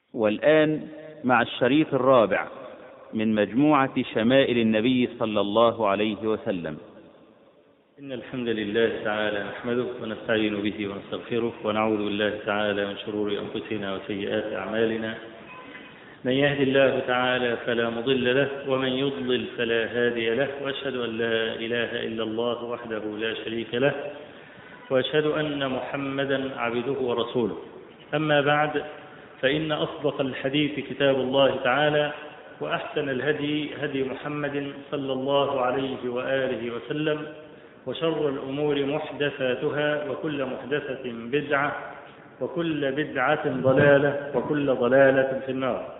والآن مع الشريط الرابع من مجموعة شمائل النبي صلى الله عليه وسلم. إن الحمد لله تعالى نحمده ونستعين به ونستغفره ونعوذ بالله تعالى من شرور أنفسنا وسيئات أعمالنا. من يهد الله تعالى فلا مضل له ومن يضلل فلا هادي له، وأشهد أن لا إله إلا الله وحده لا شريك له، وأشهد أن محمدا عبده ورسوله. أما بعد، فإن أصدق الحديث كتاب الله تعالى، وأحسن الهدي هدي محمد صلى الله عليه وآله وسلم، وشر الأمور محدثاتها، وكل محدثة بدعة، وكل بدعة ضلالة، وكل ضلالة في النار.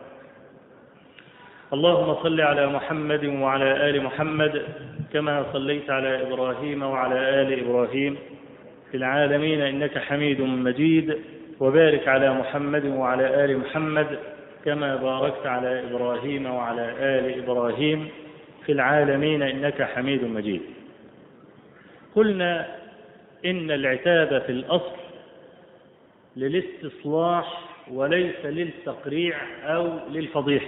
اللهم صل على محمد وعلى آل محمد كما صليت على إبراهيم وعلى آل إبراهيم في العالمين إنك حميد مجيد، وبارك على محمد وعلى آل محمد كما باركت على إبراهيم وعلى آل إبراهيم في العالمين إنك حميد مجيد. قلنا إن العتاب في الأصل للاستصلاح وليس للتقريع أو للفضيحة.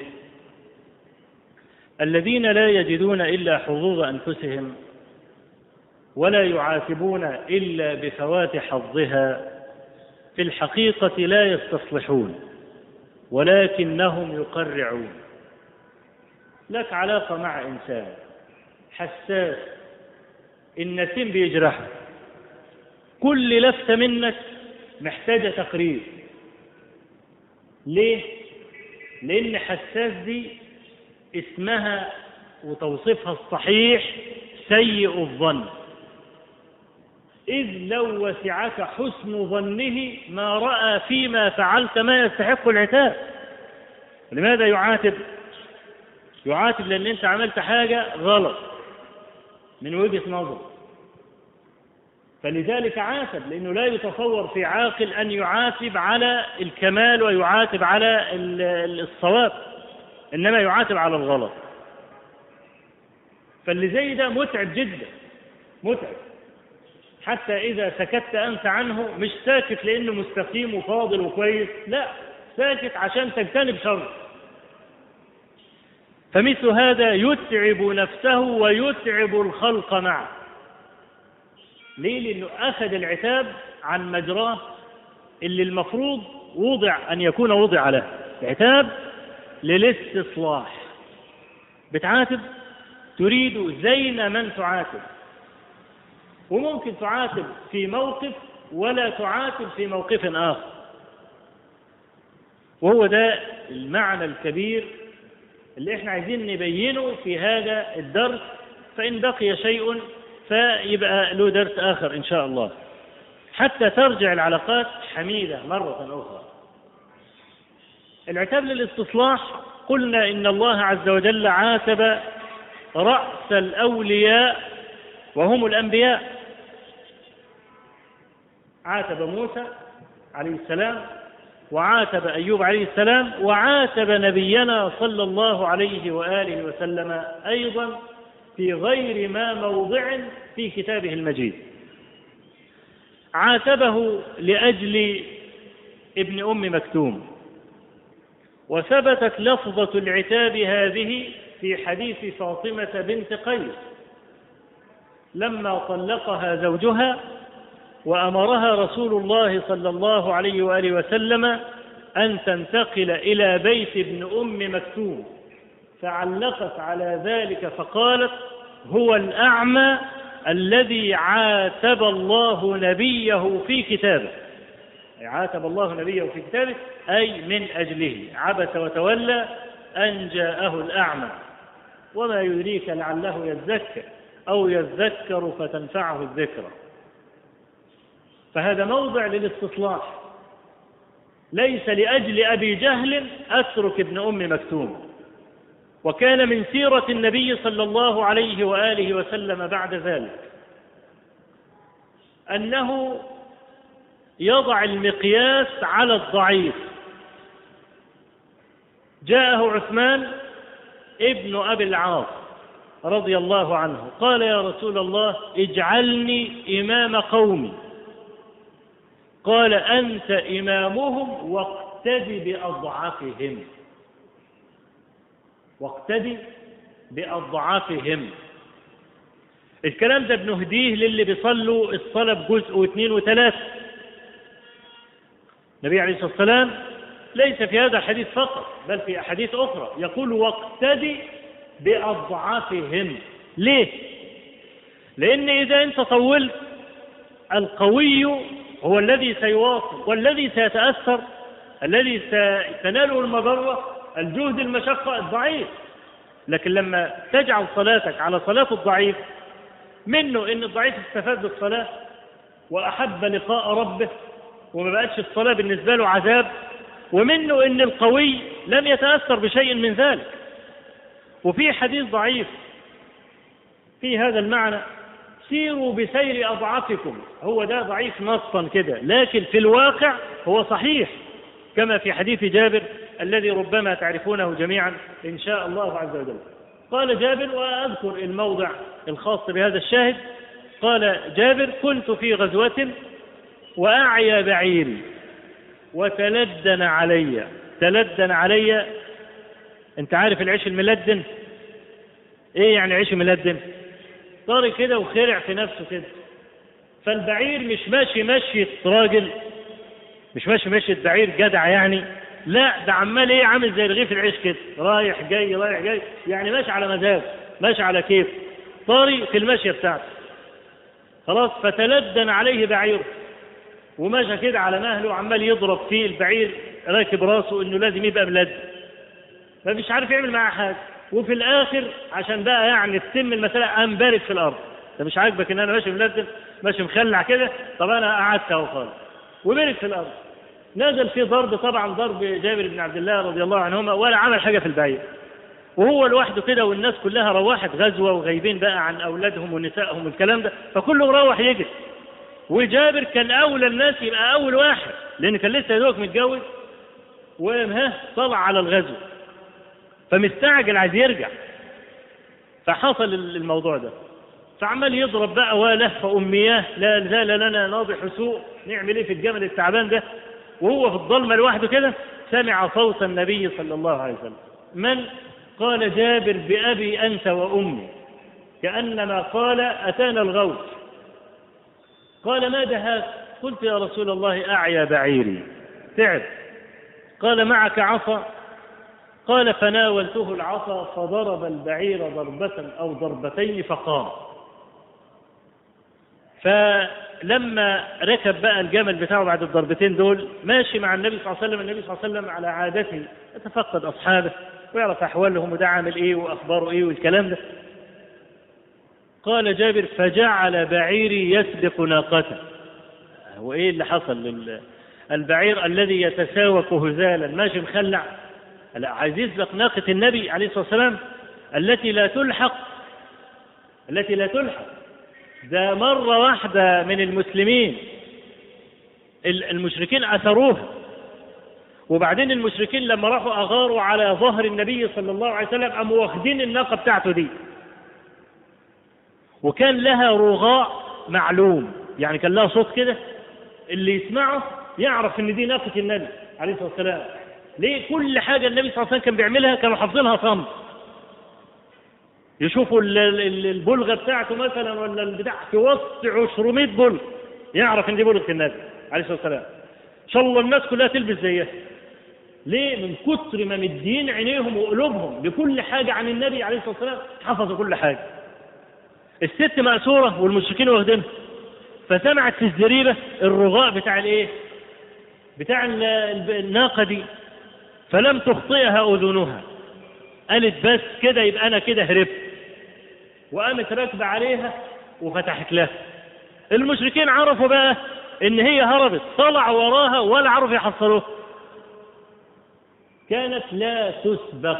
الذين لا يجدون إلا حظوظ أنفسهم ولا يعاتبون إلا بفوات حظها في الحقيقة لا يستصلحون، ولكنهم يقرعون. لك علاقة مع إنسان حساس، النسيم بيجرحه، كل لفتة منك محتاجة تقرير. ليه؟ لأن حساس دي اسمها وتوصيفها الصحيح سيء الظن، إذ لو وسعك حسن ظنه ما رأى فيما فعلت ما يستحق العتاب. لماذا يعاتب؟ يعاتب لأن أنت عملت حاجة غلط من وجهة نظر، فلذلك عاتب، لأنه لا يتصور في عاقل أن يعاتب على الكمال ويعاتب على الصواب، إنما يعاتب على الغلط. فاللي زي ده متعب جدا، متعب، حتى إذا سكت أنت عنه مش ساكت لأنه مستقيم وفاضل وكويس، لا، ساكت عشان تجتنب شر. فمثل هذا يتعب نفسه ويتعب الخلق معه. ليه؟ لأنه أخذ العتاب عن مجراه اللي المفروض وضع أن يكون وضع له. العتاب للاستصلاح، بتعاتب تريد زين من تعاتب، وممكن تعاتب في موقف ولا تعاتب في موقف آخر، وهو ده المعنى الكبير اللي احنا عايزين نبينه في هذا الدرس. فإن بقي شيء فيبقى له درس آخر إن شاء الله، حتى ترجع العلاقات حميدة مرة أخرى. العتاب للاستصلاح، قلنا إن الله عز وجل عاتب رأس الأولياء وهم الأنبياء. عاتب موسى عليه السلام، وعاتب أيوب عليه السلام، وعاتب نبينا صلى الله عليه وآله وسلم أيضا في غير ما موضع في كتابه المجيد. عاتبه لأجل ابن أم مكتوم، وثبتت لفظة العتاب هذه في حديث فاطمة بنت قيس لما طلقها زوجها، وأمرها رسول الله صلى الله عليه وآله وسلم أن تنتقل إلى بيت ابن أم مكتوم، فعلقت على ذلك فقالت: هو الأعمى الذي عاتب الله نبيه في كتابه. عاتب الله نبيه في كتابه أي من أجله، عبس وتولى أن جاءه الأعمى، وما يدريك لعله يذكر أو يذكر فتنفعه الذكرى. فهذا موضع للاستصلاح، ليس لأجل أبي جهل أترك ابن أم مكتوم. وكان من سيرة النبي صلى الله عليه وآله وسلم بعد ذلك أنه يضع المقياس على الضعيف. جاءه عثمان ابن أبي العاص رضي الله عنه قال: يا رسول الله اجعلني إمام قومي. قال: أنت إمامهم واقتدي بأضعافهم. واقتدي بأضعافهم. الكلام ده بنهديه للي بيصلوا الصلاة بجزء واثنين وثلاثة. النبي عليه الصلاة والسلام ليس في هذا الحديث فقط بل في أحاديث أخرى يقول واقتدي بأضعافهم. ليه؟ لأن إذا أنت طولت القوي هو الذي سيواصل والذي سيتأثر، الذي ستناله المضرة الجهد المشقة الضعيف. لكن لما تجعل صلاتك على صلاة الضعيف منه إن الضعيف استفاد بالصلاة وأحب لقاء ربه وما بقتش الصلاة بالنسبة له عذاب، ومنه إن القوي لم يتأثر بشيء من ذلك. وفي حديث ضعيف في هذا المعنى: سيروا بسير أضعافكم. هو ده ضعيف نصا كده، لكن في الواقع هو صحيح، كما في حديث جابر الذي ربما تعرفونه جميعا إن شاء الله عز وجل. قال جابر، وأذكر الموضع الخاص بهذا الشاهد، قال جابر: كنت في غزوة وأعيا بعيري وتلدن علي. تلدن علي، أنت عارف العيش الملدن؟ إيه يعني عيش ملدن؟ طارق كده وخرع في نفسه كده. فالبعير مش ماشي مشية راجل، مش ماشي مشية بعير جدع يعني، لا ده عمال ايه، عامل زي رغيف العيش كده، رايح جاي رايح جاي، يعني ماشي على مزاج، ماشي على كيف، طاري في المشية بتاعته. خلاص، فتلدن عليه بعير، وماشى كده على مهله عمال يضرب فيه البعير، راكب راسه انه لازم يبقى ملدن، ما فيش عارف يعمل معاه حاجه. وفي الاخر عشان بقى يعني تتم المساله قام بارك في الارض. ده مش عاجبك ان انا ماشي ملدن، ماشي مخلع كده، طب انا قعدت اهو خالص، وبارك في الارض. نزل فيه ضرب، طبعا ضرب جابر بن عبد الله رضي الله عنهما، ولا عمل حاجه في البعير، وهو لوحده كده، والناس كلها روحت غزوه وغايبين بقى عن اولادهم ونسائهم والكلام ده، فكله روح يجري. وجابر كان اولى الناس يبقى اول واحد، لان كان لسه يدوق متجوز طلع على الغزو، فمستعجل عايز يرجع. فحصل الموضوع ده، فعمال يضرب بقى ولهف امياه، لا زال لنا ناضح سوء، نعمل ايه في الجمل التعبان ده؟ وهو في الظلمه لوحده كده سمع صوت النبي صلى الله عليه وسلم. من؟ قال جابر: بأبي أنت وأمي، كأنما قال: أتانا الغوث. قال: ما دهاك؟ قلت: يا رسول الله أعيا بعيري، تعب. قال: معك عصا؟ قال: فناولته العصا فضرب البعير ضربة أو ضربتين فقام. فلما ركب بقى الجمل بتاعه بعد الضربتين دول، ماشي مع النبي صلى الله عليه وسلم. النبي صلى الله عليه وسلم على عادته يتفقد أصحابه ويعرف أحوالهم وده عامل إيه وأخباره إيه والكلام ده. قال جابر: فجعل بعيري يسبق ناقته. وإيه اللي حصل؟ البعير الذي يتساوك هزالا ماشي مخلع، عايز يسبق ناقة النبي عليه الصلاة والسلام التي لا تلحق. ده مرة واحدة من المسلمين المشركين أثروها، وبعدين المشركين لما راحوا أغاروا على ظهر النبي صلى الله عليه وسلم قاموا واخدين الناقة بتاعته دي، وكان لها رغاء معلوم، يعني كان لها صوت كده اللي يسمعه يعرف ان دي ناقة النبي عليه الصلاة والسلام. ليه؟ كل حاجة النبي صلى الله عليه وسلم كان بيعملها كانوا حافظينها صمت. يشوفوا البلغة بتاعته مثلا ولا البتاع في وسط 200 بلغ، يعرف ان دي بلغة النبي عليه الصلاة والسلام. ان شاء الله الناس كلها تلبس زيها. ليه؟ من كتر ما مدين عينيهم وقلوبهم لكل حاجة عن النبي عليه الصلاة والسلام، حفظوا كل حاجة. الست مأسورة والمشركين واخدينها، فسمعت في الزريبة الرغاء بتاع الايه؟ بتاع الناقة دي، فلم تخطئها أذنها، قالت بس كده يبقى أنا كده هربت، وقامت راكبة عليها وفتحت لها. المشركين عرفوا بقى إن هي هربت، طلعوا وراها ولا عرفوا يحصلوها، كانت لا تسبق.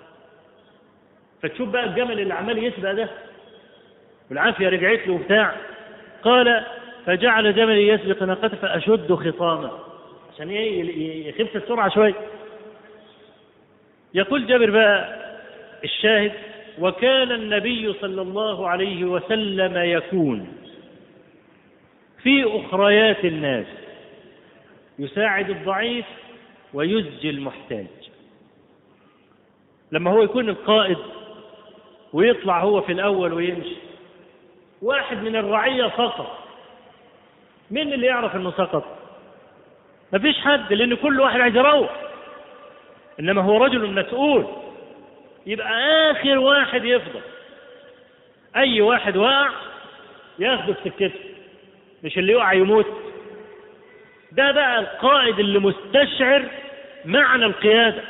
فتشوف بقى الجمل اللي عمال يسبق ده والعافية رجعت له وبتاع. قال: فجعل جملي يسبق ناقته فأشد خطامه، عشان يخف السرعة شوي. يقول جابر بقى الشاهد: وكان النبي صلى الله عليه وسلم يكون في أخريات الناس يساعد الضعيف ويزجي المحتاج. لما هو يكون القائد ويطلع هو في الأول ويمشي، واحد من الرعية سقط، مين اللي يعرف انه سقط؟ مفيش حد، لأن كل واحد عايز يروح. إنما هو رجل مسؤول، يبقى آخر واحد يفضل. أي واحد واقع ياخده في سكته، مش اللي يقع يموت. ده بقى القائد اللي مستشعر معنى القيادة.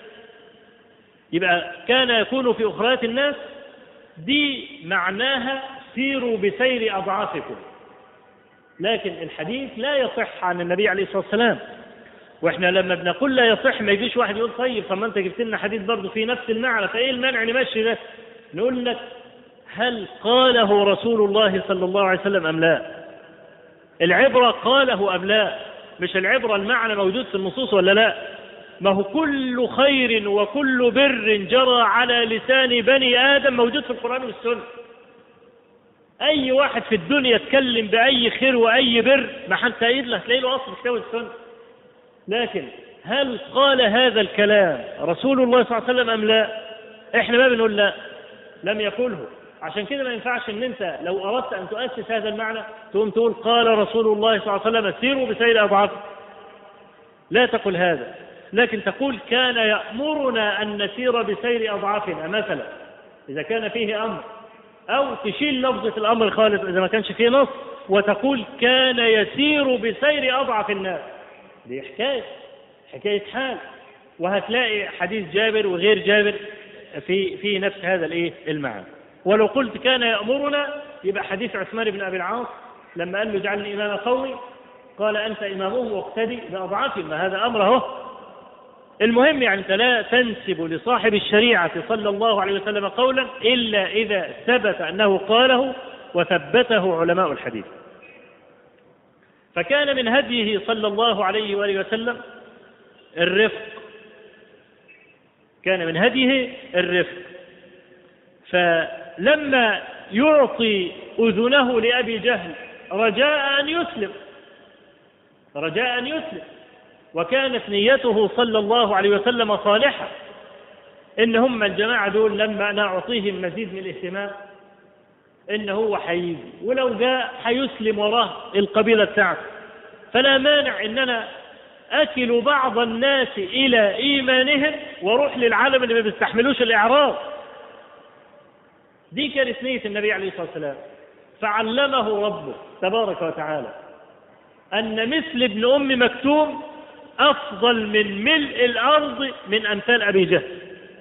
يبقى كان يكون في أخريات الناس، دي معناها سيروا بسير أضعافكم. لكن الحديث لا يصح عن النبي عليه الصلاة والسلام. واحنا لما بنقول لا يصح ما يجيش واحد يقول طيب ما انت جبت لنا حديث برضه في نفس المعنى، فايه المانع نمشي ده؟ نقول لك هل قاله رسول الله صلى الله عليه وسلم ام لا؟ العبرة قاله ام لا، مش العبرة المعنى موجود في النصوص ولا لا. ما هو كل خير وكل بر جرى على لسان بني آدم موجود في القرآن والسنة. أي واحد في الدنيا يتكلم بأي خير وأي بر ما حتى له تلاقي له أصل في كتاب السنة. لكن هل قال هذا الكلام رسول الله صلى الله عليه وسلم أم لا؟ إحنا ما بنقول لا، لم يقله. عشان كده ما ينفعش إن أنت لو أردت أن تؤسس هذا المعنى تقوم تقول قال رسول الله صلى الله عليه وسلم سيروا بسير أضعافكم. لا تقل هذا، لكن تقول كان يأمرنا أن نسير بسير أضعافنا مثلا إذا كان فيه أمر، أو تشيل لفظة الأمر خالص إذا ما كانش فيه نص وتقول كان يسير بسير أضعف الناس. دي حكاية حال. وهتلاقي حديث جابر وغير جابر في نفس هذا المعنى. ولو قلت كان يأمرنا يبقى حديث عثمان بن أبي العاص لما قال له اجعلني إمام قومي قال أنت إمامهم واقتدي بأضعافهم، ما هذا أمره. المهم يعني أنت لا تنسب لصاحب الشريعة صلى الله عليه وسلم قولا إلا إذا ثبت أنه قاله وثبته علماء الحديث. فكان من هديه صلى الله عليه وآله وسلم الرفق، كان من هديه الرفق. فلما يعطي أذنه لأبي جهل رجاء أن يسلم، وكانت نيته صلى الله عليه وسلم صالحة، إن هم الجماعة دول لما نعطيهم مزيد من الاهتمام إن هو حيجي، ولو جاء حيسلم وراه القبيلة بتاعته، فلا مانع إن أنا أكل بعض الناس إلى إيمانهم وروح للعالم اللي ما بيستحملوش الإعراض. دي كانت نية النبي عليه الصلاة والسلام. فعلمه ربه تبارك وتعالى أن مثل ابن أم مكتوم أفضل من ملء الأرض من أمثال أبي جهل،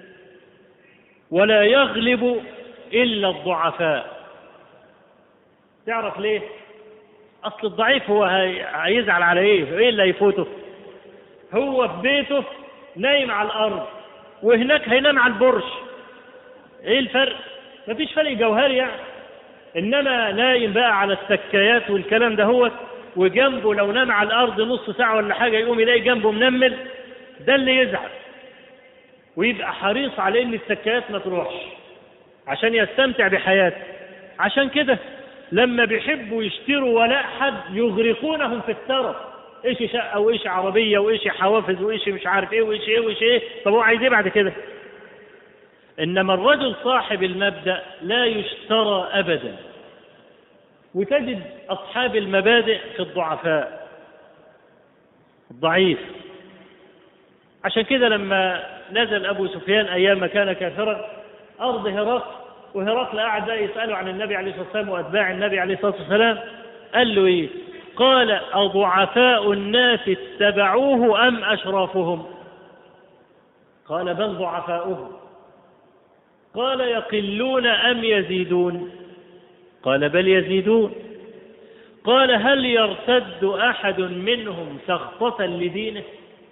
ولا يغلب إلا الضعفاء. تعرف ليه؟ أصل الضعيف هو هيزعل على إيه اللي هيفوته؟ هو في بيته نايم على الأرض وهناك هينام على البرش، إيه الفرق؟ مفيش فرق جوهري يعني. إنما نايم بقى على السكايات والكلام ده هو، وجنبه لو نام على الأرض نص ساعة ولا حاجة يقوم يلاقي جنبه منمل، ده اللي يزعل ويبقى حريص على إن السكايات ما تروحش عشان يستمتع بحياته. عشان كده لما بيحبوا يشتروا ولاء حد يغرقونهم في الثرى، إيش شقة وإيش عربية وإيش حوافز وإيش مش عارف إيه وإيش إيه. طب هو عايز إيه بعد كده؟ إنما الرجل صاحب المبدأ لا يشترى أبدا. وتجد أصحاب المبادئ في الضعفاء، الضعيف. عشان كده لما نزل أبو سفيان أيام ما كان كافرا أرض هرقل، وهرقل قاعد يسأله عن النبي عليه الصلاة والسلام وأتباع النبي عليه الصلاة والسلام، قال له إيه؟ قال أضعفاء الناس اتبعوه أم أشرافهم؟ قال بل ضعفاؤهم. قال يقلون أم يزيدون؟ قال بل يزيدون. قال هل يرتد أحد منهم سخطة لدينه؟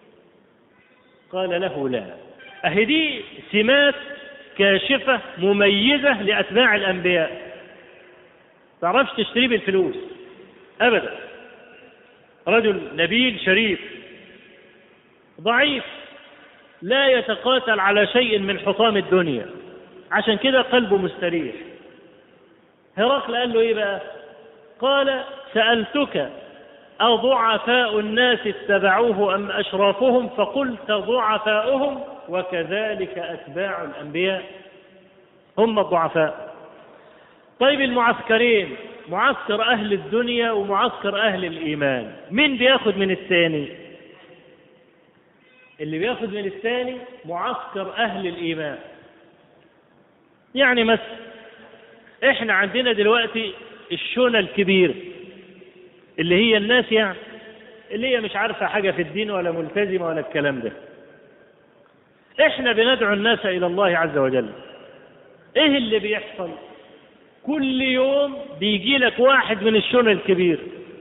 قال له لا. أهدي سمات كاشفة مميزة لأتباع الأنبياء، تعرفش تشتري بالفلوس أبدا. رجل نبيل شريف ضعيف لا يتقاتل على شيء من حطام الدنيا، عشان كده قلبه مستريح. هرقل قال له إيه بقى؟ قال سألتك أضعفاء الناس اتبعوه أم أشرافهم؟ فقلت ضعفاؤهم وكذلك أتباع الأنبياء، هم الضعفاء. طيب المعسكرين، معسكر أهل الدنيا ومعسكر أهل الإيمان، مين بياخد من الثاني؟ اللي بياخد من الثاني معسكر أهل الإيمان. يعني مثلا احنا عندنا دلوقتي الشونة الكبيرة اللي هي الناس يعني اللي هي مش عارفة حاجة في الدين ولا ملتزمة ولا الكلام ده. احنا بندعو الناس إلى الله عز وجل. ايه اللي بيحصل؟ كل يوم بيجي لك واحد من الشونة الكبير،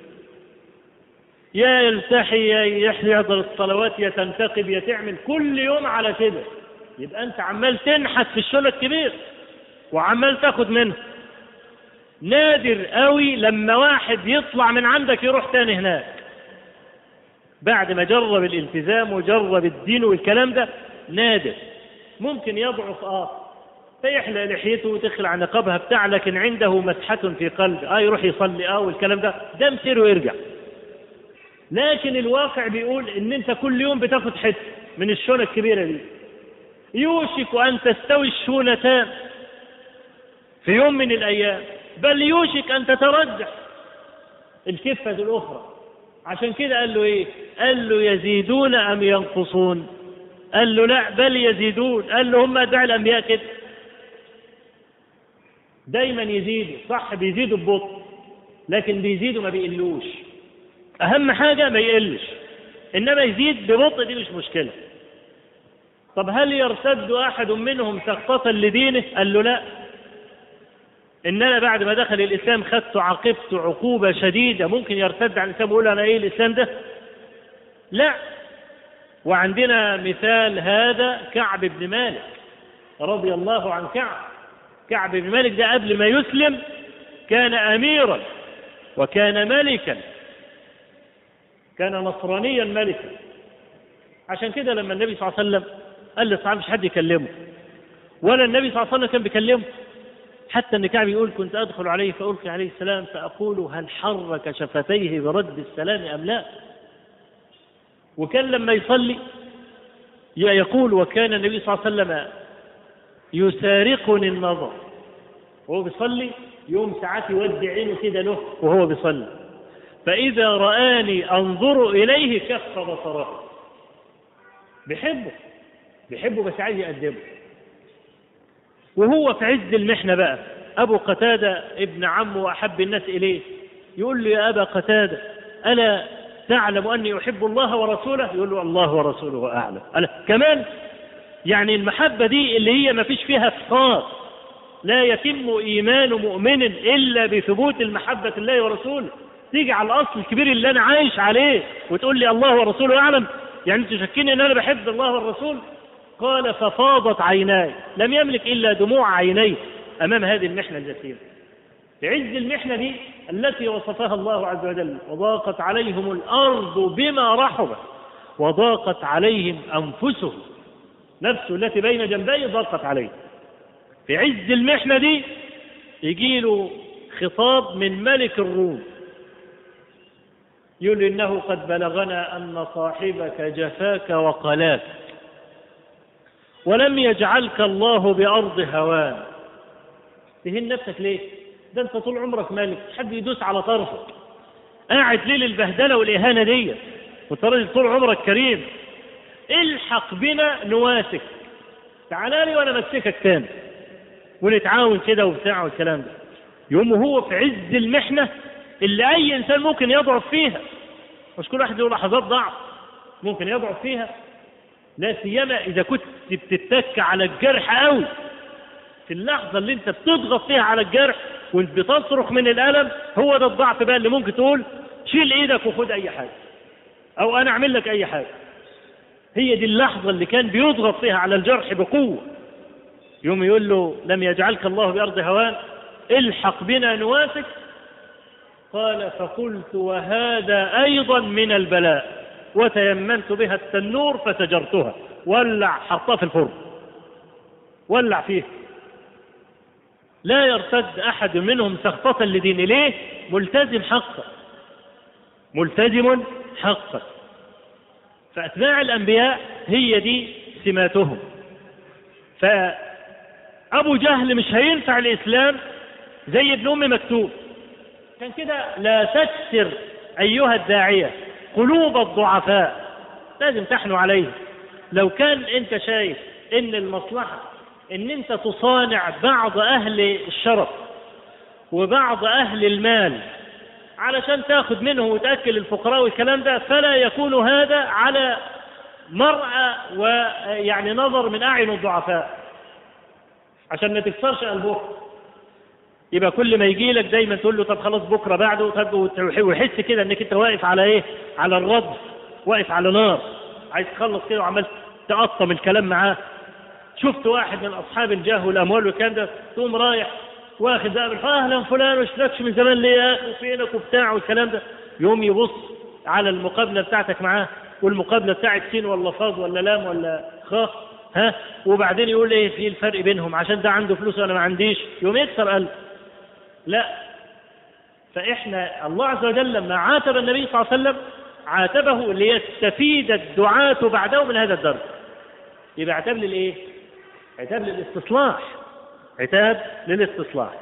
يا يلتحي يا يحضر الصلوات يا تنتقب يا تعمل، كل يوم على كده. يبقى انت عمال تنحت في الشونة الكبير وعمال تاخد منه. نادر قوي لما واحد يطلع من عندك يروح تاني هناك بعد ما جرب الالتزام وجرب الدين والكلام ده. نادر، ممكن يضعف فيحلق لحيته وتخلع نقابها بتاع، لكن عنده مسحة في قلبه يروح يصلي والكلام ده مسير ويرجع. لكن الواقع بيقول ان انت كل يوم بتاخد حته من الشونة الكبيرة دي. يوشك ان تستوي الشونتان في يوم من الايام، بل يوشك ان تترجح الكفة الاخرى. عشان كده قال له ايه؟ قال له يزيدون ام ينقصون؟ قال له لا بل يزيدون. قال له هم ادعي الانبياء كده دايما يزيدوا، صح بيزيدوا ببطء لكن بيزيدوا ما بيقلوش. اهم حاجة ما يقلش، انما يزيد ببطء دي مش مشكلة. طب هل يرتد احد منهم سقطة لدينه؟ قال له لا، ان انا بعد ما دخل الاسلام خدت عاقبت عقوبة شديدة ممكن يرتد عن الاسلام ويقول انا ايه الاسلام ده؟ لا. وعندنا مثال هذا كعب بن مالك رضي الله عن كعب بن مالك ده قبل ما يسلم كان اميرا وكان ملكا، كان نصرانيا ملكا. عشان كده لما النبي صلى الله عليه وسلم قال للصحابة مش حد يكلمه، ولا النبي صلى الله عليه وسلم كان بيكلمه، حتى ان كعب يقول كنت ادخل عليه فألقي عليه السلام فأقول هل حرك شفتيه برد السلام أم لا؟ وكان لما يصلي يقول وكان النبي صلى الله عليه وسلم يسارقني النظر وهو بيصلي، يوم ساعات يودي عينه كده له وهو بيصلي، فإذا رآني أنظر إليه كف بصره. بيحبه بس عايز يقدمه. وهو في عز المحنة بقى أبو قتادة ابن عمه وأحب الناس إليه يقول له يا أبا قتادة ألا تعلم أني أحب الله ورسوله؟ يقول له الله ورسوله أعلم. ألا كمان يعني المحبة دي اللي هي ما فيش فيها فصال، لا يتم إيمان مؤمن إلا بثبوت المحبة الله ورسوله. تيجي على الأصل الكبير اللي أنا عايش عليه وتقول لي الله ورسوله أعلم؟ يعني تشكيني أن أنا بحب الله والرسول؟ قال ففاضت عيناي، لم يملك إلا دموع عينيه أمام هذه المحنة الجسيمة. في عز المحنة دي التي وصفها الله عز وجل وضاقت عليهم الأرض بما رحبت وضاقت عليهم أنفسهم، نفسه التي بين جنبيه ضاقت عليه. في عز المحنة دي يجي له خطاب من ملك الروم يقول إنه قد بلغنا أن صاحبك جفاك وقلاك ولم يجعلك الله بأرض هوان. تهين نفسك ليه؟ ده انت طول عمرك مالك، حد يدوس على طرفك، قاعد ليه البهدله والاهانه دي، وانت راجل طول عمرك كريم. الحق بنا نواسك، تعال لي وانا امسكك تاني ونتعاون كده وبتاع والكلام ده. يوم هو في عز المحنه اللي اي انسان ممكن يضعف فيها، مش كل واحد له لحظات ضعف ممكن يضعف فيها، لا سيما اذا كنت بتتك على الجرح قوي. في اللحظة اللي انت بتضغط فيها على الجرح وانت بتصرخ من الألم، هو ده الضعف بقى اللي ممكن تقول شيل ايدك وخد اي حاجة او انا اعمل لك اي حاجة. هي دي اللحظة اللي كان بيضغط فيها على الجرح بقوة. يوم يقول له لم يجعلك الله بأرض هوان الحق بنا نواسك. قال فقلت وهذا ايضا من البلاء وتيمنت بها التنور فتجرتها. ولع حطها في الفرن، ولع فيه. لا يرتد أحد منهم سخطة لدين، ليه؟ ملتزم حقا. ملتزم حقا. فأتباع الأنبياء هي دي سماتهم. فأبو جهل مش هينفع الإسلام زي ابن أم مكتوم. كان كده لا تكسر أيها الداعية قلوب الضعفاء، لازم تحنوا عليه. لو كان أنت شايف إن المصلحة إن أنت تصانع بعض أهل الشرف وبعض أهل المال علشان تاخد منه وتأكل الفقراء والكلام ده، فلا يكون هذا على مرأى ويعني نظر من أعين الضعفاء عشان ما تكسرش قلبه. يبقى كل ما يجي لك دايما تقول له طب خلاص بكره بعده، طب ويحس كده انك انت واقف على ايه؟ على الرد، واقف على نار، عايز تخلص كده وعمال تقطم الكلام معاه. شفت واحد من اصحاب الجاه والاموال والكلام ده، تقوم رايح واخد بقى اهلا فلان واشتركش من زمان ليه يا اخي وفينك وبتاع والكلام ده، يوم يبص على المقابله بتاعتك معاه والمقابله بتاعت سين ولا فاض ولا لام ولا خاء، ها، وبعدين يقول ايه في الفرق بينهم عشان ده عنده فلوس وانا ما عنديش، يوم يكسر قلب. لا، فإحنا الله عز وجل لما عاتب النبي صلى الله عليه وسلم عاتبه ليستفيد الدعاة بعده من هذا الدرس. يبقى عتاب للإيه؟ عتاب للاستصلاح، عتاب للاستصلاح.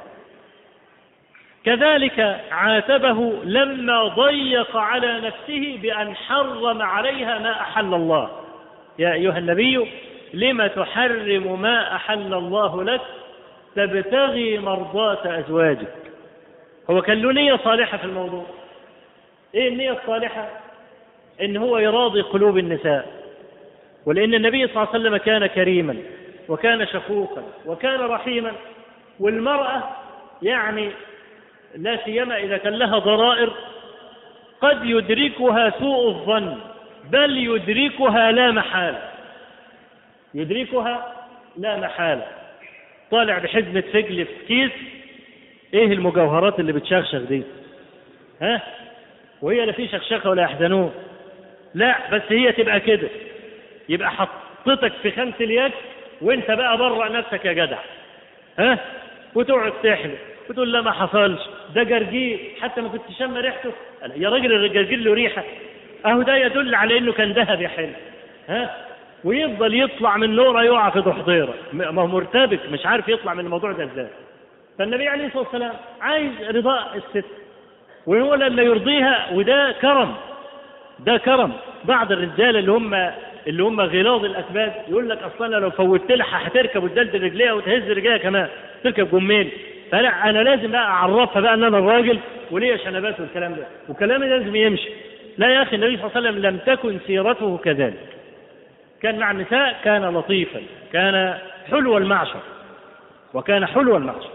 كذلك عاتبه لما ضيق على نفسه بأن حرم عليها ما أحل الله. يا أيها النبي لم تحرم ما أحل الله لك تبتغي مرضاة أزواجك. هو كان له نية صالحة في الموضوع. إيه النية الصالحة؟ إن هو يراضي قلوب النساء، ولأن النبي صلى الله عليه وسلم كان كريما وكان شفوقا وكان رحيما، والمرأة يعني لا سيما إذا كان لها ضرائر قد يدركها سوء الظن، بل يدركها لا محالة، يدركها لا محالة. طالع بحزمة فجل في كيس، ايه المجوهرات اللي بتشخشخ دي؟ ها؟ وهي لا في شخشخة ولا يحزنون، لا بس هي تبقى كده، يبقى حطتك في خمس اليد وانت بقى برع نفسك يا جدع، ها؟ وتقعد تحلف وتقول لا ما حصلش، ده جرجير حتى ما كنت شم ريحته. يا راجل الجرجير له ريحة، اهو ده يدل على انه كان ذهب يا حلو، ها؟ ويفضل يطلع من نورة يقع في ضحضيرة، ما هو مرتبك مش عارف يطلع من الموضوع ده ازاي. فالنبي عليه الصلاة والسلام عايز رضاء الست وهو اللي يرضيها، وده كرم، ده كرم. بعض الرجال اللي هم غلاظ الأكباد يقول لك أصلا لو فوتت لها هتركب وتدلدل رجليها وتهز رجليها كمان تركب جمين، فلا أنا لازم بقى أعرفها بقى أن أنا الراجل وليا شنبات والكلام ده، وكلامي لازم يمشي. لا يا أخي، النبي صلى الله عليه وسلم لم تكن سيرته كذلك. كان مع النساء كان لطيفا، كان حلو المعشر، وكان حلو المعشر.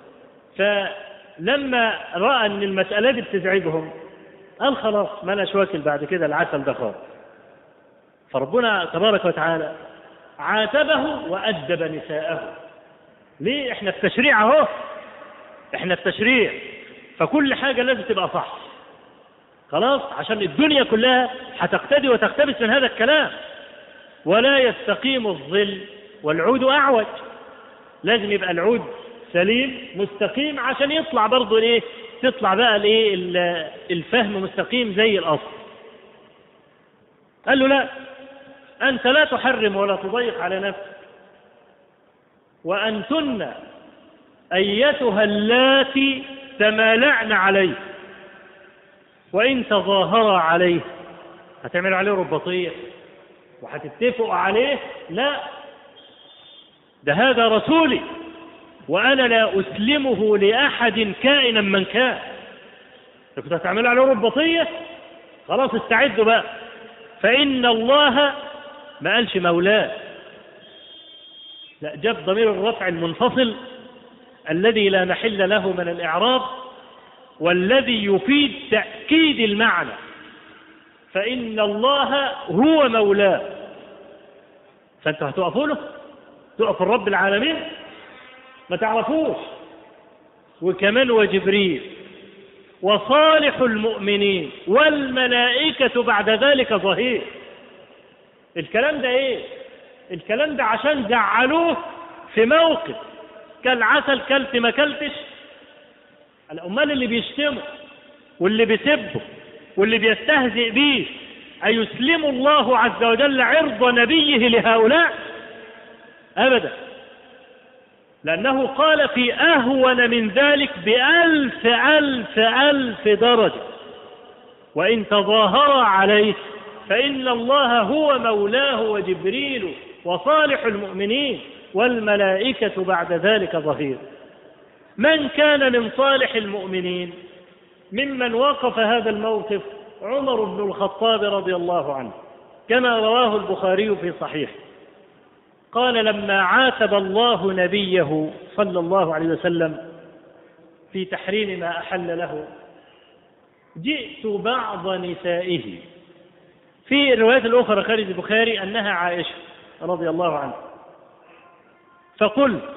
فلما رأى أن المسألة دي بتزعجهم قال خلاص ما أنا شواكل بعد كده العسل ده خالص. فربنا تبارك وتعالى عاتبه وأدب نساءه. ليه؟ احنا في تشريع اهو، احنا في تشريع، فكل حاجة لازم تبقى صح خلاص، عشان الدنيا كلها هتقتدي وتقتبس من هذا الكلام. ولا يستقيم الظل والعود أعوج، لازم يبقى العود سليم مستقيم عشان يطلع برضه ايه، تطلع بقى الايه الفهم مستقيم زي الأصل. قال له لا، أنت لا تحرم ولا تضيق على نفسك، وأنتن أيتها اللاتي تمالعن عليه وإن تظاهر عليه، هتعمل عليه رباطية وهتتفقوا عليه؟ لا، ده هذا رسولي وأنا لا أسلمه لأحد كائنا من كان. كنت هتعمل عليه رباطية؟ خلاص استعدوا بقى، فإن الله ما قالش مولاه، لا، جاب ضمير الرفع المنفصل الذي لا محل له من الإعراب والذي يفيد تأكيد المعنى. فإن الله هو مولاه، فأنتوا هتقفوا له؟ تقف الرب العالمين؟ ما تعرفوش. وكمان وجبريل وصالح المؤمنين والملائكة بعد ذلك ظهير. الكلام ده ايه؟ الكلام ده عشان جعلوه في موقف كالعسل، كلت ما كلتش. الأمال اللي بيشتموا واللي بيسبوا واللي بيستهزئ به أيسلم الله عز وجل عرض نبيه لهؤلاء؟ أبدا، لأنه قال في أهون من ذلك بألف ألف ألف درجة: وإن تظاهر عليه فإن الله هو مولاه وجبريل وصالح المؤمنين والملائكة بعد ذلك ظهير. من كان من صالح المؤمنين ممن وقف هذا الموقف عمر بن الخطاب رضي الله عنه، كما رواه البخاري في صحيحه، قال: لما عاتب الله نبيه صلى الله عليه وسلم في تحريم ما أحل له، جئت بعض نسائه، في الروايات الأخرى خارج البخاري أنها عائشة رضي الله عنها، فقلت: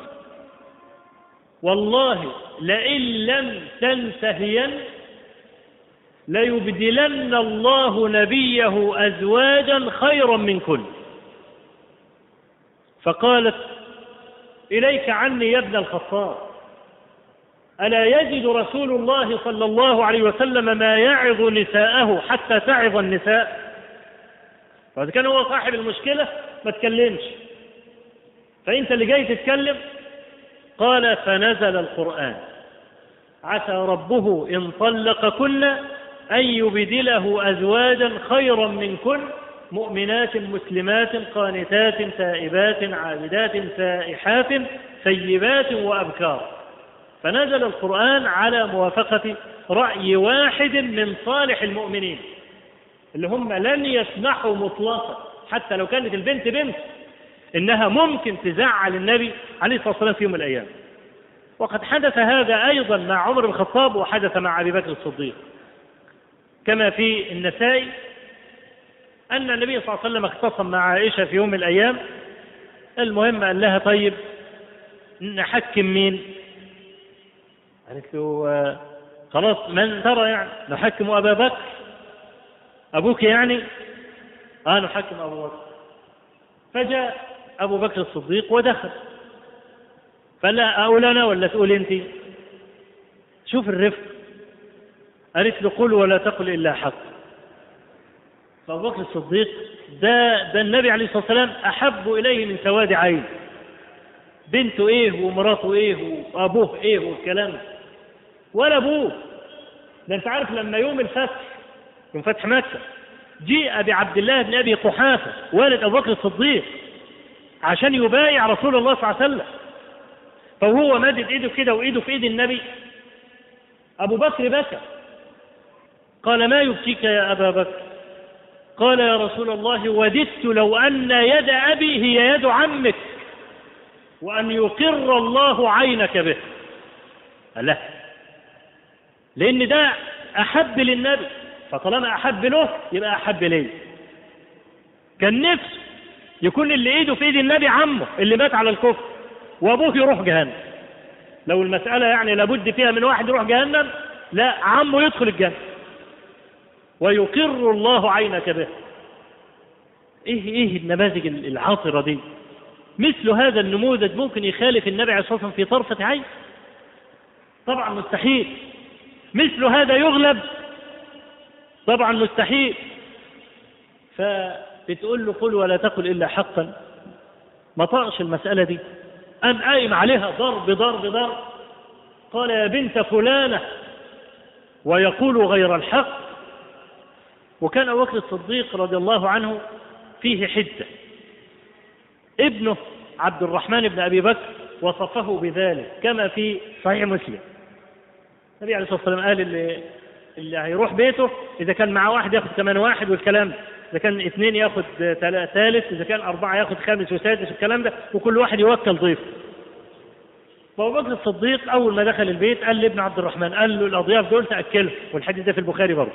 والله لئن لم تنتهين ليبدلن الله نبيه أزواجا خيرا منكن. فقالت: إليك عني يا ابن الخطاب، ألا يجد رسول الله صلى الله عليه وسلم ما يعظ نساءه حتى تعظ النساء؟ فإذا كان هو صاحب المشكلة ما تكلمش، فأنت اللي جاي تتكلم. قال: فنزل القرآن: عسى ربه إن طلقكن أن يبدله أزواجا خيرا منكن مؤمنات مسلمات قانتات تائبات عابدات سائحات ثيبات وأبكار. فنزل القرآن على موافقة رأي واحد من صالح المؤمنين، اللي هم لن يسمحوا مطلقا حتى لو كانت البنت بنت إنها ممكن تزعل النبي عليه الصلاة والسلام في يوم من الأيام. وقد حدث هذا أيضا مع عمر بن الخطاب، وحدث مع أبي بكر الصديق، كما في النسائي أن النبي صلى الله عليه وسلم اختصم مع عائشة في يوم من الأيام. المهم قال لها: طيب نحكم مين؟ قالت له: خلاص من ترى يعني نحكم أبا بكر، أبوك يعني؟ نحكم أبو بكر. فجاء أبو بكر الصديق ودخل، فلا أقول أنا ولا تقول أنت؟ شوف الرفق. قالت له: قل ولا تقل إلا حق. فأبو بكر الصديق ده النبي عليه الصلاة والسلام أحب إليه من سواد عين، بنته إيه ومراته إيه وأبوه إيه والكلام، ولا أبوه. ده أنت عارف لما يوم الفتح، يوم فتح مكة، جيء بعبد الله بن أبي قحافة والد أبو بكر الصديق عشان يبايع رسول الله صلى الله عليه وسلم، فهو مدد إيده كده وإيده في إيد النبي. أبو بكر بكى، قال: ما يبكيك يا أبا بكر؟ قال: يا رسول الله وددت لو أن يد أبي هي يد عمك وأن يقر الله عينك به. لا، لأن ده أحب للنبي، فطالما أحب له يبقى أحب لي. كان نفسه يكون اللي إيده في إيد النبي عمه اللي مات على الكفر، وأبوه يروح جهنم. لو المسألة يعني لابد فيها من واحد يروح جهنم، لا، عمه يدخل الجنة ويقر الله عينك به. إيه النماذج العاطرة دي؟ مثل هذا النموذج ممكن يخالف النبي عليه الصلاة والسلام في طرفة عين؟ طبعا مستحيل. مثل هذا يغلب؟ طبعا مستحيل. فبتقول له: قل ولا تقل إلا حقا، ما طقش المسألة دي، أم قائم عليها ضرب ضرب ضرب. قال: يا بنت فلانة، ويقول غير الحق. وكان أبو بكر الصديق رضي الله عنه فيه حدة. ابنه عبد الرحمن بن أبي بكر وصفه بذلك كما في صحيح مسلم. النبي عليه الصلاة والسلام قال: اللي هيروح بيته إذا كان معه واحد يأخذ كمان واحد، والكلام ده، إذا كان اثنين يأخذ ثالث، إذا كان أربعة يأخذ خامس وسادس، الكلام ده، وكل واحد يوكل ضيف. فأبو بكر الصديق أول ما دخل البيت قال لابن عبد الرحمن، قال له: الأضياف دول تأكلهم، والحديث ده في البخاري برضه،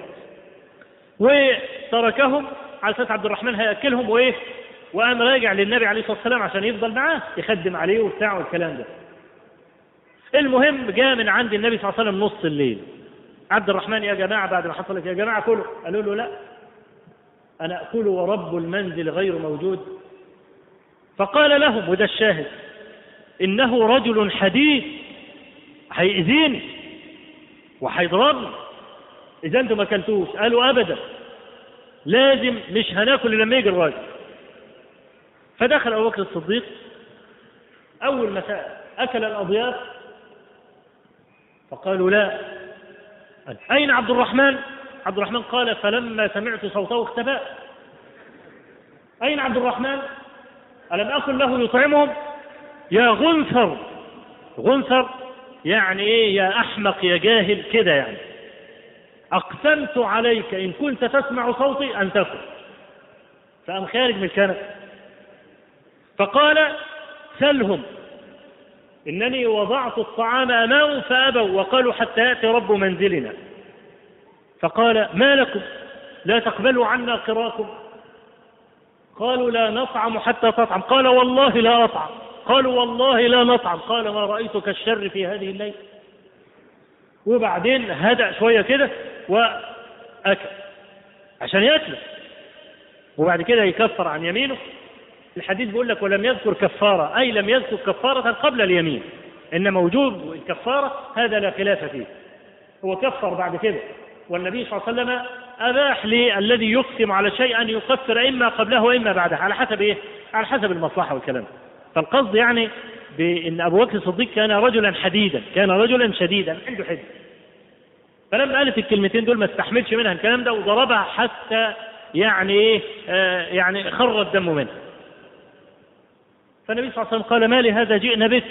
وتركهم على أساس عبد الرحمن هيأكلهم وإيه، وقام راجع للنبي عليه الصلاة والسلام عشان يفضل معاه يخدم عليه وبتاع والكلام ده. المهم جاء من عند النبي صلى الله عليه وسلم نص الليل. عبد الرحمن: يا جماعة، بعد ما حصلت، يا جماعة كلوا. قالوا له: لا، أنا أكل ورب المنزل غير موجود. فقال لهم، وده الشاهد: إنه رجل حديث، هيأذيني وهيضربني، إذا أنتم ما أكلتوش. قالوا أبدا، لازم مش هناكل لما يجي الراجل. فدخل أبو بكر الصديق، أول ما أكل الأضياف فقالوا لا. أين عبد الرحمن؟ عبد الرحمن قال فلما سمعت صوته اختبأ. أين عبد الرحمن؟ ألم أقل له يطعمهم؟ يا غنثر. غنثر يعني إيه؟ يا أحمق يا جاهل كده يعني. أقسمت عليك إن كنت تسمع صوتي أن تكن. فقام خارج من الكنف فقال سلهم إنني وضعت الطعام أمامهم فأبوا وقالوا حتى يأتي رب منزلنا. فقال ما لكم لا تقبلوا عنا قراكم؟ قالوا لا نطعم حتى تطعم. قال والله لا أطعم. قالوا والله لا نطعم. قال ما رأيتك الشر في هذه الليلة. وبعدين هدأ شوية كده وأكل عشان يأكل، وبعد كده يكفر عن يمينه. الحديث بيقول لك ولم يذكر كفارة، أي لم يذكر كفارة قبل اليمين، إن موجود الكفارة هذا لا خلاف فيه. هو كفر بعد كده، والنبي صلى الله عليه وسلم أباح للذي يقسم على شيء أن يكفر إما قبله وإما بعده على حسب إيه؟ على حسب المصلحة والكلام. فالقصد يعني بأن أبو بكر الصديق كان رجلا حديدا، كان رجلا شديدا عنده حد. فلما قالت الكلمتين دول ما استحملش منها الكلام ده وضربها حتى يعني إيه يعني خر الدم منه. فالنبي صلى الله عليه وسلم قال ما لهذا جئنا بك.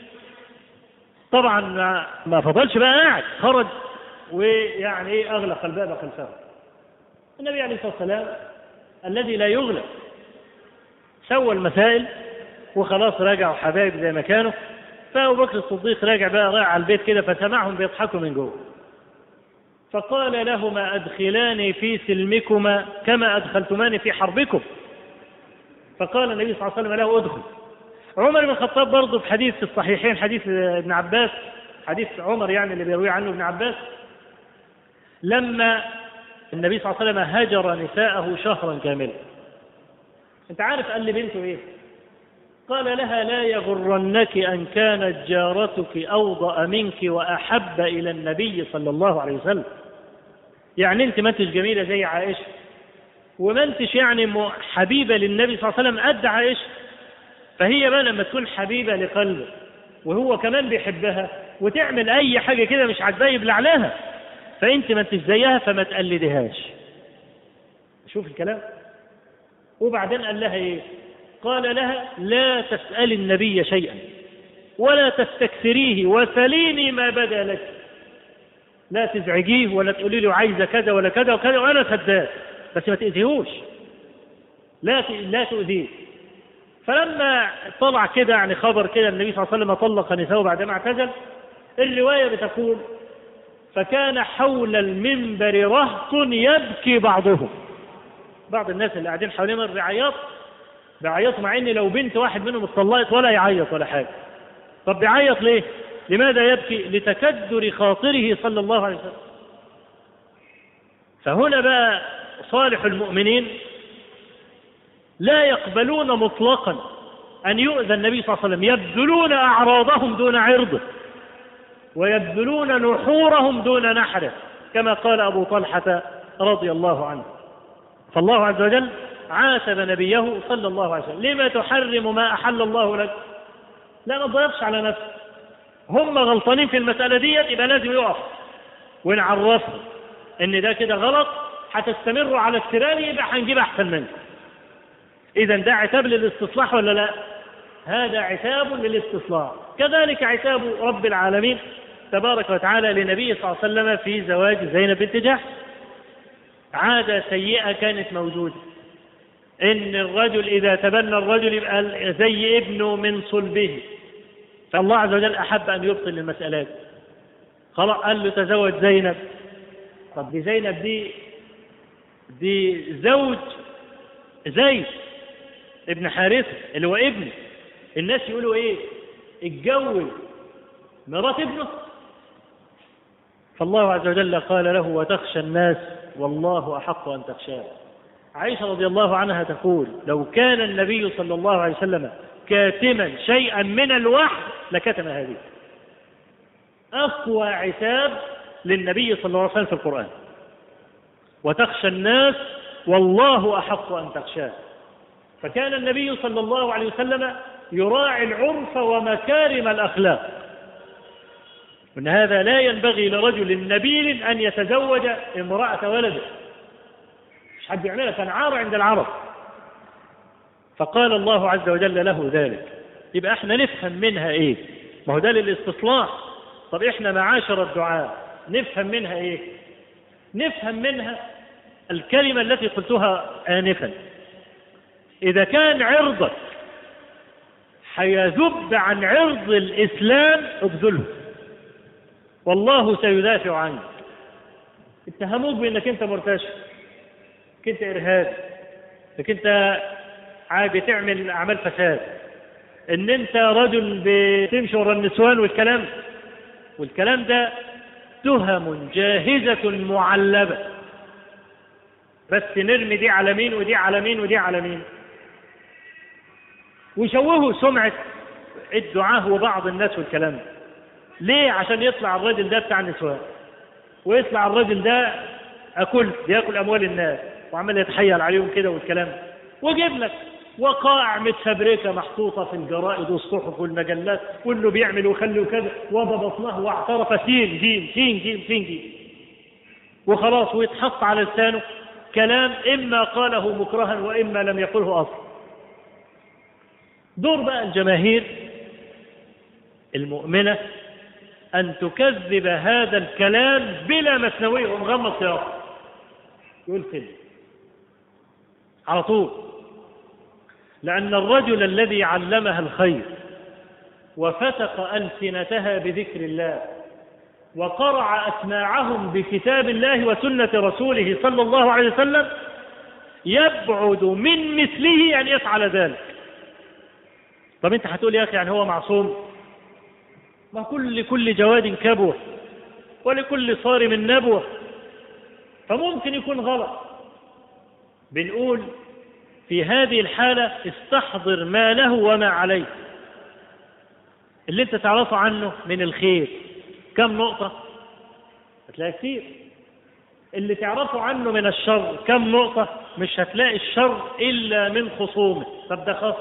طبعا ما فضلش بقى قاعد، خرج ويعني ايه اغلق الباب خلفه. النبي عليه الصلاه والسلام الذي لا يغلق سوى المسائل وخلاص راجعوا حبايب زي ما كانوا. فابو بكر الصديق راجع على البيت كده فسمعهم بيضحكوا من جوه. فقال لهما ادخلاني في سلمكما كما ادخلتماني في حربكم. فقال النبي صلى الله عليه وسلم له ادخل. عمر بن الخطاب برضه في حديث في الصحيحين، حديث ابن عباس، حديث عمر يعني اللي بيروي عنه ابن عباس، لما النبي صلى الله عليه وسلم هجر نساءه شهرا كاملا. انت عارف قال لبنته ايه؟ قال لها لا يغرنك ان كانت جارتك اوضأ منك واحب الى النبي صلى الله عليه وسلم. يعني انت ما انتش جميله زي عائشه، وما انتش يعني حبيبه للنبي صلى الله عليه وسلم قد عائشه. فهي بقى لما تكون حبيبه لقلبه وهو كمان بيحبها وتعمل اي حاجه كده مش عاجباه يبلع لها، فانت ما انتش زيها فما تقلدهاش. شوف الكلام. وبعدين قال لها ايه؟ قال لها لا تسألي النبي شيئا ولا تستكثريه وسليني ما بدا لك. لا تزعجيه ولا تقولي له عايزه كذا ولا كذا وكذا وانا سداد، بس ما تأذيهوش، لا تؤذيه. فلما طلع كده يعني خبر كده النبي صلى الله عليه وسلم طلق نساءه بعدما اعتزل، الروايه بتقول فكان حول المنبر رهط يبكي بعضهم. بعض الناس اللي قاعدين حوالين الرعايات بيعيطوا، مع ان لو بنت واحد منهم اتطلقت ولا يعيط ولا حاجه. طب بيعيط ليه؟ لماذا يبكي؟ لتكدر خاطره صلى الله عليه وسلم. فهنا بقى صالح المؤمنين لا يقبلون مطلقا أن يؤذى النبي صلى الله عليه وسلم، يبذلون أعراضهم دون عرضه ويبذلون نحورهم دون نحره، كما قال أبو طلحة رضي الله عنه. فالله عز وجل عاتب نبيه صلى الله عليه وسلم لما تحرم ما أحل الله لك. لا ما تضيقش على نفسك، هم غلطانين في المسألة دي يبقى لازم يقف ونعرفهم ان ده كده غلط، هتستمروا على السران يبقى هنجيب احسن منكم. اذا ده عتاب للاستصلاح ولا لا؟ هذا عتاب للاستصلاح. كذلك عتاب رب العالمين تبارك وتعالى لنبيه صلى الله عليه وسلم في زواج زينب بنت جحش. عادة سيئة كانت موجودة، ان الرجل اذا تبنى الرجل يبقى زي ابنه من صلبه. فالله عز وجل احب ان يبطل المسألات. خلاص قال له تزوج زينب. طب دي زينب دي زوج زيد ابن حارثة اللي هو ابنه. الناس يقولوا ايه؟ اتجوز مرات ابنه. فالله عز وجل قال له وتخشى الناس والله احق ان تخشاه. عائشة رضي الله عنها تقول لو كان النبي صلى الله عليه وسلم كاتما شيئا من الوحي لكتم هذه. أقوى عتاب للنبي صلى الله عليه وسلم في القرآن وتخشى الناس والله أحق أن تخشاه. فكان النبي صلى الله عليه وسلم يراعي العرف ومكارم الأخلاق، وأن هذا لا ينبغي لرجل نبيل أن يتزوج امرأة ولده، مش حد يعملها، كان عار عند العرب. فقال الله عز وجل له ذلك. يبقى احنا نفهم منها ايه؟ ما هو ده للاستصلاح. طب احنا معاشر الدعاء نفهم منها ايه؟ نفهم منها الكلمة التي قلتها آنفا: إذا كان عرضك حيذب عن عرض الإسلام ابذله، والله سيدافع عنك. اتهموك بأنك أنت مرتشي، انك أنت إرهابي، انك أنت بتعمل أعمال فساد، ان أنت رجل بتمشي ورا النسوان والكلام ده تهم جاهزة معلبة، بس نرمي دي على مين ودي على مين ودي على مين، ويشوهوا سمعة الدعاة وبعض الناس والكلام ده. ليه؟ عشان يطلع الرجل ده بتاع النسوان، ويطلع الرجل ده بياكل أموال الناس وعمال يتحيل عليهم كده والكلام ده، وجيب لك وقائع متفبركة محطوطة في الجرائد والصحف والمجلات، وانه بيعمل ويخلي وكذا، وضبطناه واعترف سين جيم سين جيم سين جيم، وخلاص، ويتحط على لسانه كلام إما قاله مكرها وإما لم يقله أصلا. دور بقى الجماهير المؤمنة أن تكذب هذا الكلام بلا مثنوية ومغمض سياق، يقول كده على طول، لأن الرجل الذي علمها الخير وفتق ألسنتها بذكر الله وقرع أسماعهم بكتاب الله وسنة رسوله صلى الله عليه وسلم يبعد من مثله أن يفعل ذلك. طب أنت هتقول يا أخي يعني هو معصوم؟ ما كل جواد كبوة ولكل صارم نبوة، فممكن يكون غلط. بنقول في هذه الحالة استحضر ما له وما عليه. اللي انت تعرفه عنه من الخير كم نقطة؟ هتلاقي كتير. اللي تعرفه عنه من الشر كم نقطة؟ مش هتلاقي الشر إلا من خصومه. طب ده خصم،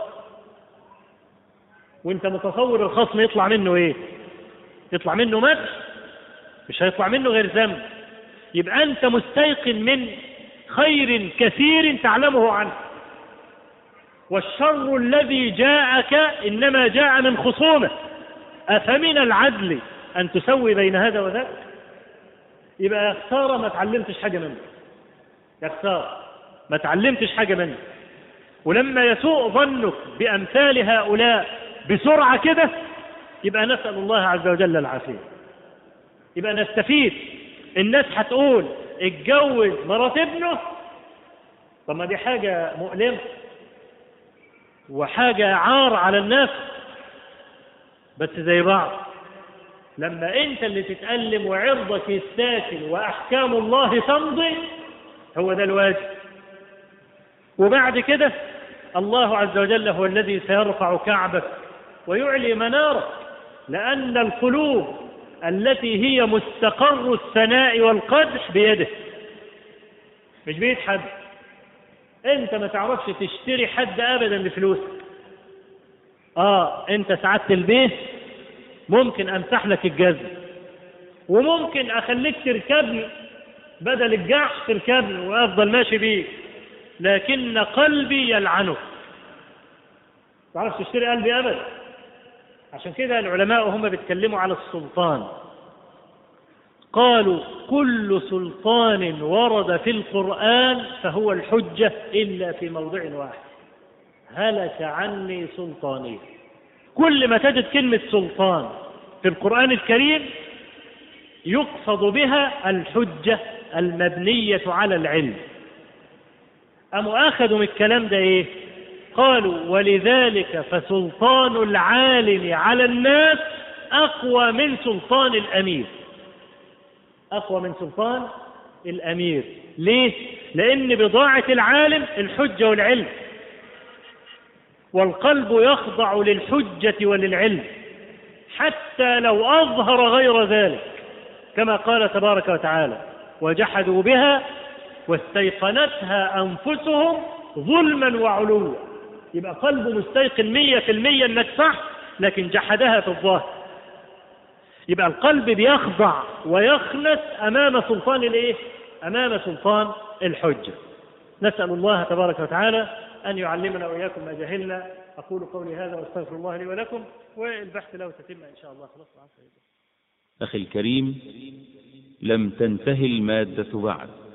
وانت متصور الخصم يطلع منه ايه؟ يطلع منه مدح، مش هيطلع منه غير ذنب. يبقى انت مستيقن من خير كثير تعلمه عنه، والشر الذي جاءك إنما جاء من خصومه. أفمن العدل أن تسوي بين هذا وذاك؟ يبقى يا خسارة ما تعلمتش حاجة منه، يا خسارة ما تعلمتش حاجة منه. ولما يسوء ظنك بأمثال هؤلاء بسرعة كده يبقى نسأل الله عز وجل العافية. يبقى نستفيد. الناس هتقول اتجوز مرات ابنه، طب ما دي حاجة مؤلمة وحاجة عار على الناس، بس زي بعض. لما انت اللي تتألم وعرضك يستاكل وأحكام الله تمضي، هو ده الواجب. وبعد كده الله عز وجل هو الذي سيرفع كعبك ويعلي منارك، لأن القلوب التي هي مستقر الثناء والقدح بيده، مش بيد حد. انت ما تعرفش تشتري حد ابدا بفلوسك. انت سعادة البيت ممكن امسح لك الجزم، وممكن اخليك تركبني بدل الجعش، تركبني وافضل ماشي بيه، لكن قلبي يلعنك. ما تعرفش تشتري قلبي ابدا. عشان كده العلماء هم بيتكلموا على السلطان قالوا كل سلطان ورد في القرآن فهو الحجة إلا في موضع واحد: هلك عني سلطاني. كل ما تجد كلمة سلطان في القرآن الكريم يقصد بها الحجة المبنية على العلم. أخذوا من الكلام ده إيه؟ قالوا ولذلك فسلطان العالم على الناس أقوى من سلطان الأمير. أقوى من سلطان الأمير. ليه؟ لأن بضاعة العالم الحجة والعلم، والقلب يخضع للحجة وللعلم حتى لو أظهر غير ذلك، كما قال تبارك وتعالى: وجحدوا بها واستيقنتها أنفسهم ظلما وعلوا. يبقى قلبه مستيقن 100% انك صح، لكن جحدها في الظاهر. يبقى القلب بيخضع ويخنس أمام سلطان الإيه؟ أمام سلطان الحجة. نسأل الله تبارك وتعالى أن يعلمنا وإياكم ما جهلنا. أقول قولي هذا واستغفر الله لي ولكم، والبحث له تتم إن شاء الله. خلاص. أخي الكريم، لم تنتهي المادة بعد.